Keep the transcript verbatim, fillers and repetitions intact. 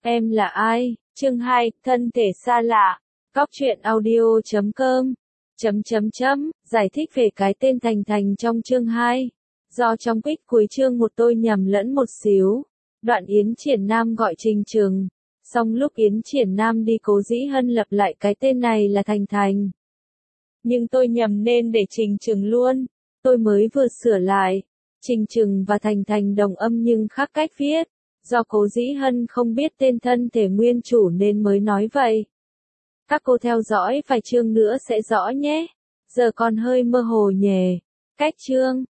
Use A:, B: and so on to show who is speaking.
A: Em là ai? Chương hai, thân thể xa lạ. Cóc truyện audio chấm com. Chấm chấm chấm, giải thích về cái tên Thành Thành trong chương hai. Do trong quýt cuối chương một tôi nhầm lẫn một xíu. Đoạn Yến Triển Nam gọi Trình Trừng. Xong lúc Yến Triển Nam đi Cố Dĩ Hân lập lại cái tên này là Thành Thành. Nhưng tôi nhầm nên để Trình Trừng luôn. Tôi mới vừa sửa lại. Trình Trừng và Thành Thành đồng âm nhưng khác cách viết. Do Cố Dĩ Hân không biết tên thân thể nguyên chủ nên mới nói vậy. Các cô theo dõi vài chương nữa sẽ rõ nhé. Giờ còn hơi mơ hồ nhè. Cách chương.